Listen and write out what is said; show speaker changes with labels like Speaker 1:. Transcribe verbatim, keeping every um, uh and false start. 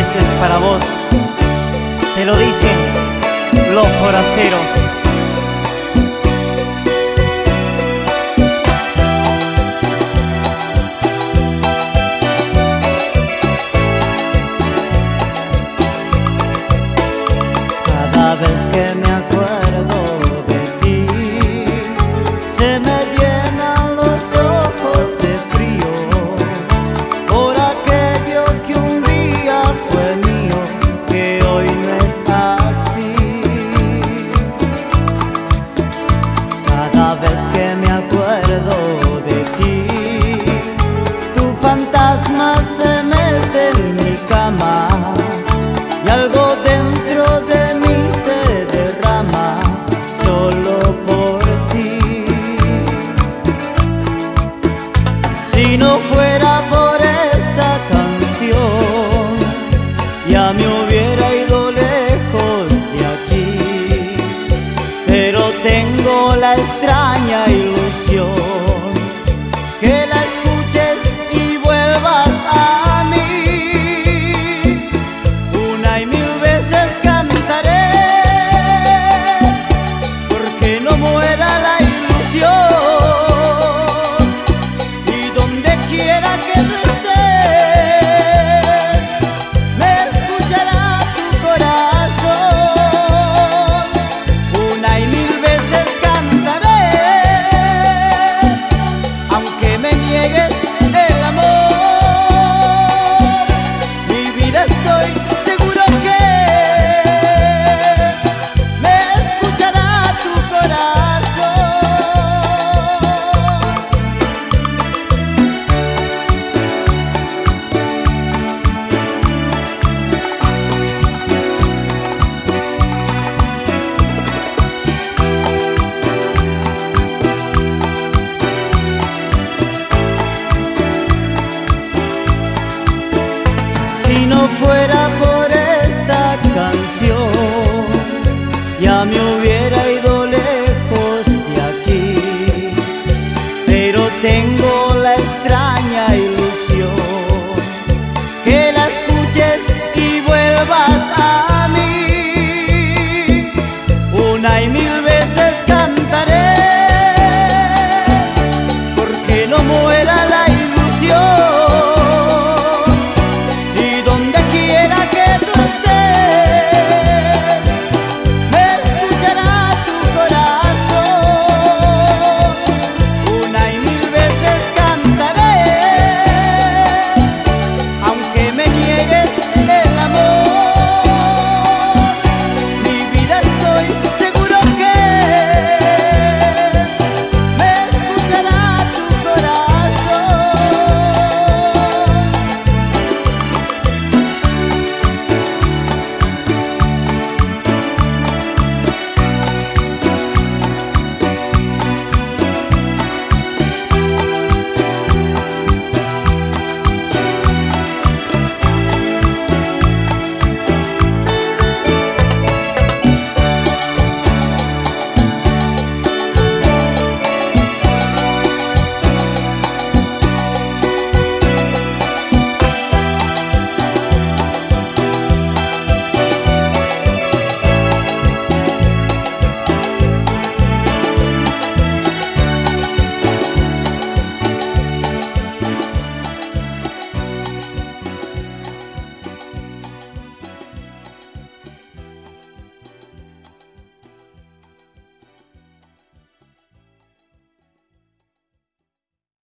Speaker 1: Eso es para vos, te lo dicen los forasteros.
Speaker 2: Cada vez que me acuerdo de ti, se me llenan los ojos de frío, por aquello que un día fue mío, que hoy no es así. Cada vez que me acuerdo de ti, tu fantasma se mete en mi cama y algo dentro de mí se derrama solo por ti. Si no fuera por esta canción, ya me hubiera ido lejos de aquí, pero tengo la extraña ilusión que la escuches y vuelvas a mí. Una y mil veces cantaré porque no muera la ilusión, y donde quiera que tú estés me escuchará tu corazón. Una y mil veces cantaré aunque me niegues el amor. Mi vida estoy seguro que me escuchará tu corazón. Si no fuera por esta canción, ya me hubiera ido lejos de aquí, pero tengo la extraña ilusión que la escuches y vuelvas a mí. Una y mil veces cantaré